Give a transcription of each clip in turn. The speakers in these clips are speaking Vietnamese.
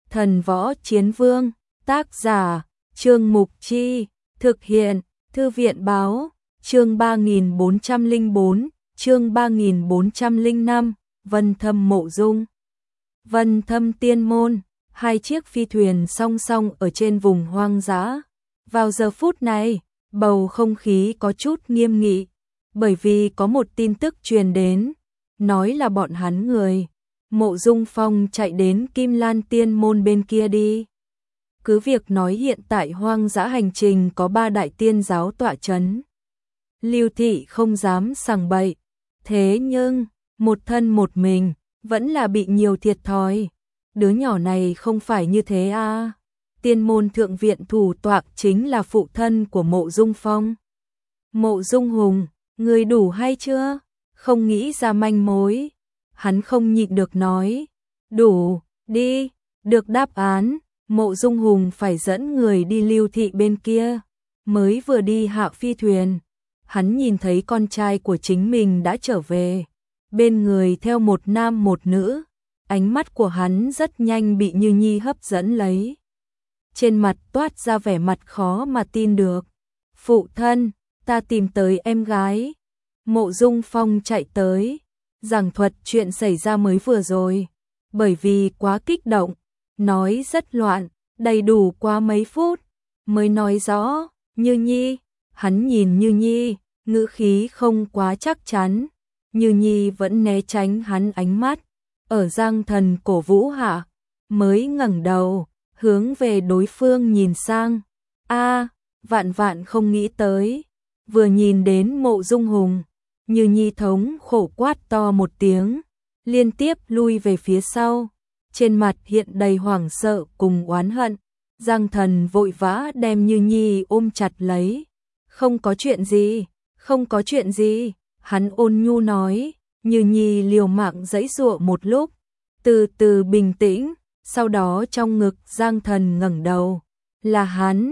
Thần Võ Chiến Vương, tác giả, Trương Mục Chi, thực hiện, Thư viện Báo, chương 3404, chương 3405, Vân Thâm Mộ Dung. Vân Thâm Tiên Môn, hai chiếc phi thuyền song song ở trên vùng hoang dã. Vào giờ phút này, bầu không khí có chút nghiêm nghị, bởi vì có một tin tức truyền đến, nói là bọn hắn người Mộ Dung Phong chạy đến Kim Lan Tiên Môn bên kia đi. Cứ việc nói hiện tại hoang dã hành trình có 3 đại tiên giáo tọa chấn, Lưu Thị không dám sằng bậy, thế nhưng một thân một mình vẫn là bị nhiều thiệt thòi. Đứa nhỏ này không phải như thế à? Tiên môn thượng viện thủ tọa chính là phụ thân của Mộ Dung Phong. Mộ Dung Hùng, người đủ hay chưa? Không nghĩ ra manh mối. Hắn không nhịn được nói, đủ, đi, được đáp án. Mộ Dung Hùng phải dẫn người đi Lưu Thị bên kia. Mới vừa đi hạ phi thuyền, hắn nhìn thấy con trai của chính mình đã trở về. Bên người theo một nam một nữ, ánh mắt của hắn rất nhanh bị Như Nhi hấp dẫn lấy. Trên mặt toát ra vẻ mặt khó mà tin được. Phụ thân, ta tìm tới em gái. Mộ Dung Phong chạy tới, giảng thuật chuyện xảy ra mới vừa rồi. Bởi vì quá kích động, nói rất loạn, đầy đủ qua mấy phút, mới nói rõ, Như Nhi. Hắn nhìn Như Nhi, ngữ khí không quá chắc chắn. Như Nhi vẫn né tránh hắn ánh mắt. Ở Giang Thần cổ vũ hạ, mới ngẩng đầu, hướng về đối phương nhìn sang. Vạn vạn không nghĩ tới. Vừa nhìn đến Mộ Dung Hùng, Như Nhi thống khổ quát to một tiếng, liên tiếp lui về phía sau. Trên mặt hiện đầy hoảng sợ cùng oán hận. Giang Thần vội vã đem Như Nhi ôm chặt lấy. Không có chuyện gì, không có chuyện gì. Hắn ôn nhu nói. Như Nhi liều mạng giãy giụa một lúc, từ từ bình tĩnh. Sau đó trong ngực Giang Thần ngẩng đầu. Là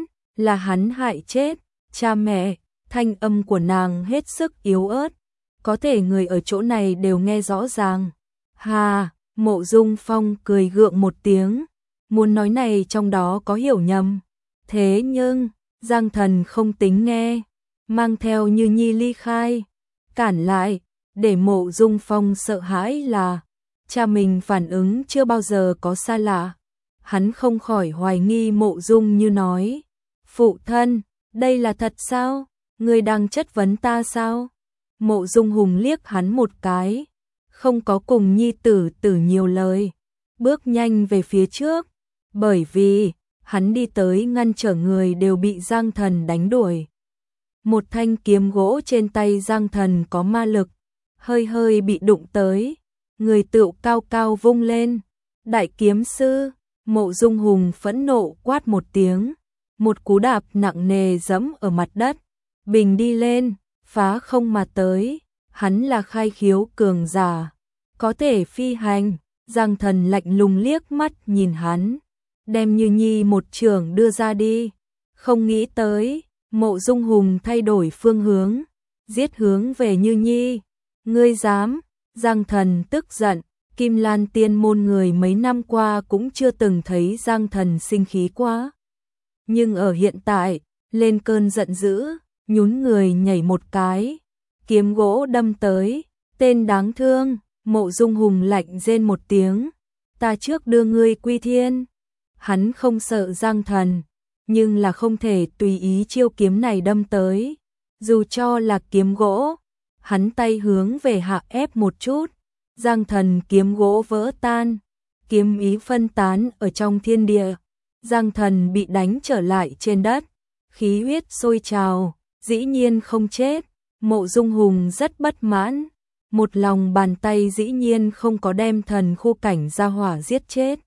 hắn hại chết cha mẹ. Thanh âm của nàng hết sức yếu ớt, có thể người ở chỗ này đều nghe rõ ràng. Hà, Mộ Dung Phong cười gượng một tiếng, muốn nói này trong đó có hiểu nhầm. Thế nhưng, Giang Thần không tính nghe, mang theo Như Nhi ly khai. Cản lại, để Mộ Dung Phong sợ hãi là cha mình phản ứng chưa bao giờ có xa lạ. Hắn không khỏi hoài nghi Mộ Dung Như nói. Phụ thân, đây là thật sao? Ngươi đang chất vấn ta sao? Mộ Dung Hùng liếc hắn một cái, không có cùng nhi tử nhiều lời, bước nhanh về phía trước, bởi vì hắn đi tới ngăn trở người đều bị Giang Thần đánh đuổi. Một thanh kiếm gỗ trên tay Giang Thần có ma lực, hơi hơi bị đụng tới, người tựu cao cao vung lên. Đại kiếm sư, Mộ Dung Hùng phẫn nộ quát một tiếng, một cú đạp nặng nề giẫm ở mặt đất, bình đi lên, phá không mà tới. Hắn là khai khiếu cường giả, có thể phi hành. Giang Thần lạnh lùng liếc mắt nhìn hắn, đem Như Nhi một chưởng đưa ra đi. Không nghĩ tới, Mộ Dung Hùng thay đổi phương hướng, giết hướng về Như Nhi. Ngươi dám? Giang Thần tức giận. Kim Lan Tiên Môn người mấy năm qua cũng chưa từng thấy Giang Thần sinh khí quá, nhưng ở hiện tại, lên cơn giận dữ, nhún người nhảy một cái, kiếm gỗ đâm tới. Tên đáng thương. Mộ Dung Hùng lạnh rên một tiếng, ta trước đưa ngươi quy thiên. Hắn không sợ Giang Thần, nhưng là không thể tùy ý chiêu kiếm này đâm tới. Dù cho là kiếm gỗ, hắn tay hướng về hạ ép một chút, Giang Thần kiếm gỗ vỡ tan, kiếm ý phân tán ở trong thiên địa. Giang Thần bị đánh trở lại trên đất, khí huyết sôi trào, dĩ nhiên không chết. Mộ Dung Hùng rất bất mãn, một lòng bàn tay dĩ nhiên không có đem thần khu cảnh gia hỏa giết chết.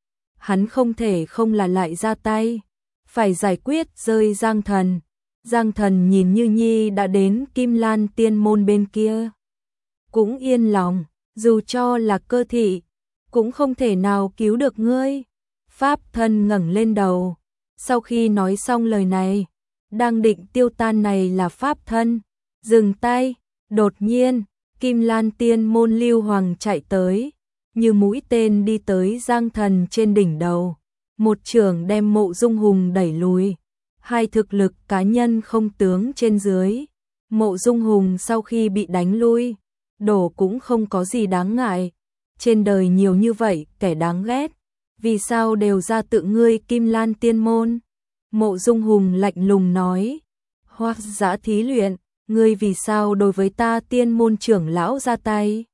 Hắn không thể không là lại ra tay, phải giải quyết rơi Giang Thần. Giang Thần nhìn Như Nhi đã đến Kim Lan Tiên Môn bên kia, cũng yên lòng, dù cho là cơ thị, cũng không thể nào cứu được ngươi. Pháp thân ngẩng lên đầu, sau khi nói xong lời này, đang định tiêu tan này là pháp thân, dừng tay. Đột nhiên, Kim Lan Tiên Môn Lưu Hoàng chạy tới, như mũi tên đi tới Giang Thần trên đỉnh đầu, một chưởng đem Mộ Dung Hùng đẩy lùi. Hai thực lực cá nhân không tướng trên dưới. Mộ Dung Hùng sau khi bị đánh lui, đổ cũng không có gì đáng ngại. Trên đời nhiều như vậy kẻ đáng ghét, vì sao đều ra tự ngươi Kim Lan Tiên Môn? Mộ Dung Hùng lạnh lùng nói, Hoắc Dã thí luyện, ngươi vì sao đối với ta Tiên Môn trưởng lão ra tay?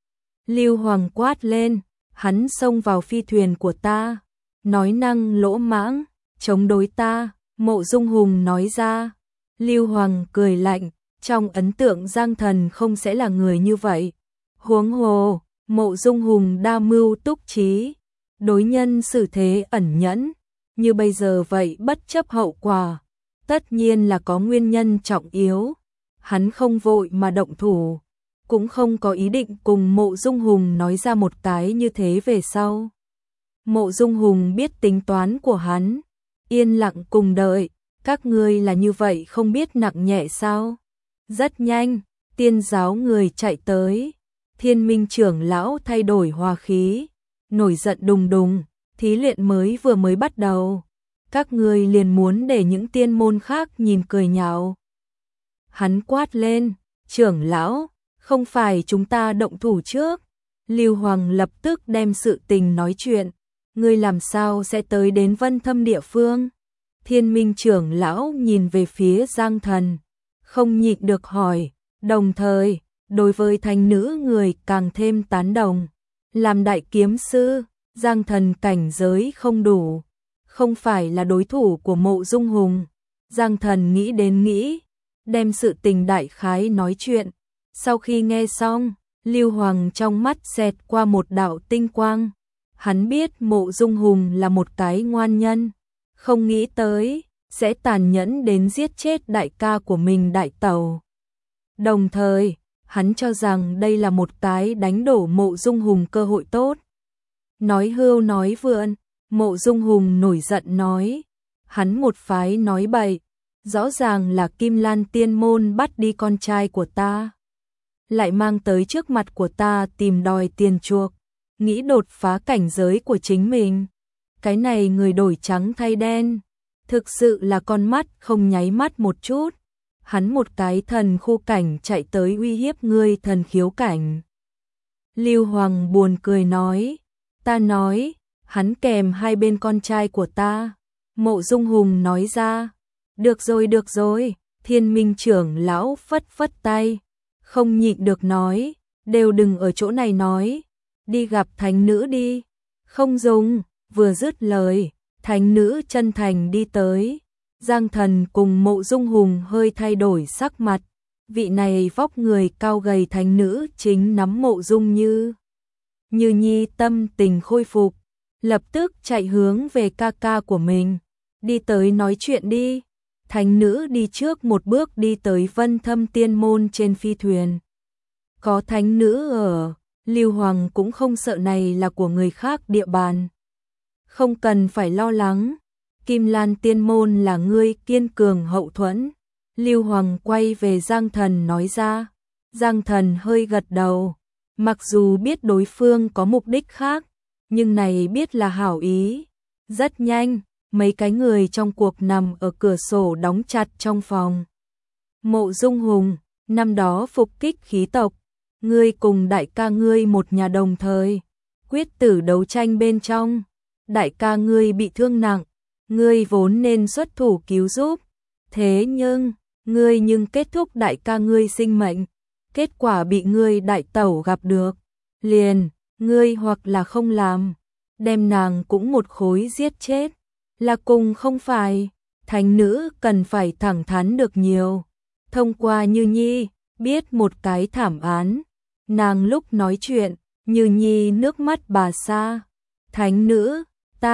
Lưu Hoàng quát lên, hắn xông vào phi thuyền của ta, nói năng lỗ mãng, chống đối ta. Mộ Dung Hùng nói ra. Lưu Hoàng cười lạnh, trong ấn tượng Giang Thần không sẽ là người như vậy. Huống hồ, Mộ Dung Hùng đa mưu túc trí, đối nhân xử thế ẩn nhẫn, như bây giờ vậy bất chấp hậu quả, tất nhiên là có nguyên nhân trọng yếu. Hắn không vội mà động thủ, cũng không có ý định cùng Mộ Dung Hùng nói ra một cái như thế về sau. Mộ Dung Hùng biết tính toán của hắn, yên lặng cùng đợi, các ngươi là như vậy không biết nặng nhẹ sao? Rất nhanh, tiên giáo người chạy tới, Thiên Minh trưởng lão thay đổi hòa khí, nổi giận đùng đùng, thí luyện vừa mới bắt đầu, các ngươi liền muốn để những tiên môn khác nhìn cười nhạo. Hắn quát lên, trưởng lão, không phải chúng ta động thủ trước. Lưu Hoàng lập tức đem sự tình nói chuyện, ngươi làm sao sẽ tới đến Vân Thâm địa phương? Thiên Minh trưởng lão nhìn về phía Giang Thần, không nhịn được hỏi, đồng thời, đối với thánh nữ người càng thêm tán đồng. Làm đại kiếm sư, Giang Thần cảnh giới không đủ, không phải là đối thủ của Mộ Dung Hùng. Giang Thần nghĩ đến nghĩ, đem sự tình đại khái nói chuyện. Sau khi nghe xong, Lưu Hoàng trong mắt xẹt qua một đạo tinh quang. Hắn biết Mộ Dung Hùng là một cái ngoan nhân, không nghĩ tới sẽ tàn nhẫn đến giết chết đại ca của mình Đại Tẩu. Đồng thời, hắn cho rằng đây là một cái đánh đổ Mộ Dung Hùng cơ hội tốt. Nói hưu nói vượn, Mộ Dung Hùng nổi giận nói, hắn một phái nói bậy, rõ ràng là Kim Lan Tiên Môn bắt đi con trai của ta, lại mang tới trước mặt của ta tìm đòi tiền chuộc, nghĩ đột phá cảnh giới của chính mình. Cái này người đổi trắng thay đen, thực sự là con mắt không nháy mắt một chút. Hắn một cái thần khu cảnh chạy tới uy hiếp ngươi thần khiếu cảnh. Lưu Hoàng buồn cười nói, ta nói, hắn kèm hai bên con trai của ta. Mộ Dung Hùng nói ra, được rồi, Thiên Minh trưởng lão phất phất tay, không nhịn được nói, đều đừng ở chỗ này nói, đi gặp thánh nữ đi. Không dùng, vừa dứt lời, thánh nữ chân thành đi tới. Giang Thần cùng Mộ Dung Hùng hơi thay đổi sắc mặt, vị này vóc người cao gầy thánh nữ chính nắm Mộ Dung Như Nhi tâm tình khôi phục, lập tức chạy hướng về ca ca của mình, đi tới nói chuyện đi. Thánh nữ đi trước một bước đi tới Vân Thâm Tiên Môn trên phi thuyền. Có thánh nữ ở, Lưu Hoàng cũng không sợ này là của người khác địa bàn. Không cần phải lo lắng, Kim Lan Tiên Môn là ngươi kiên cường hậu thuẫn. Lưu Hoàng quay về Giang Thần nói ra. Giang Thần hơi gật đầu, mặc dù biết đối phương có mục đích khác, nhưng này biết là hảo ý. Rất nhanh, mấy cái người trong cuộc nằm ở cửa sổ đóng chặt trong phòng. Mộ Dung Hùng, năm đó phục kích khí tộc, ngươi cùng đại ca ngươi một nhà đồng thời, quyết tử đấu tranh bên trong. Đại ca ngươi bị thương nặng, ngươi vốn nên xuất thủ cứu giúp, thế nhưng, ngươi kết thúc đại ca ngươi sinh mệnh, kết quả bị ngươi Đại Tẩu gặp được, liền, ngươi hoặc là không làm, đem nàng cũng một khối giết chết, là cùng không phải. Thánh nữ cần phải thẳng thắn được nhiều, thông qua Như Nhi, biết một cái thảm án, nàng lúc nói chuyện, Như Nhi nước mắt bà xa. Thánh nữ,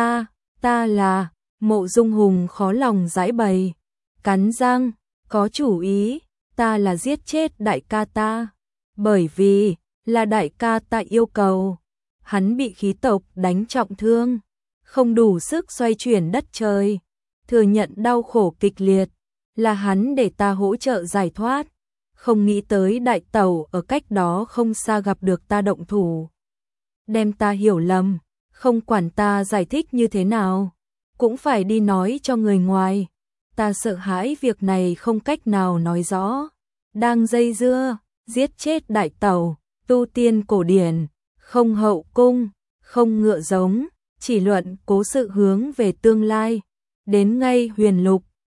ta là, Mộ Dung Hùng khó lòng giải bày, cắn răng, có chủ ý, ta là giết chết đại ca ta, bởi vì, là đại ca ta yêu cầu, hắn bị khí tộc đánh trọng thương, không đủ sức xoay chuyển đất trời, thừa nhận đau khổ kịch liệt, là hắn để ta hỗ trợ giải thoát, không nghĩ tới Đại Tẩu ở cách đó không xa gặp được ta động thủ, đem ta hiểu lầm, không quản ta giải thích như thế nào, cũng phải đi nói cho người ngoài. Ta sợ hãi việc này không cách nào nói rõ. Đang dây dưa, giết chết đại tẩu, tu tiên cổ điển, không hậu cung, không ngựa giống, chỉ luận cố sự hướng về tương lai. Đến ngay huyền lục,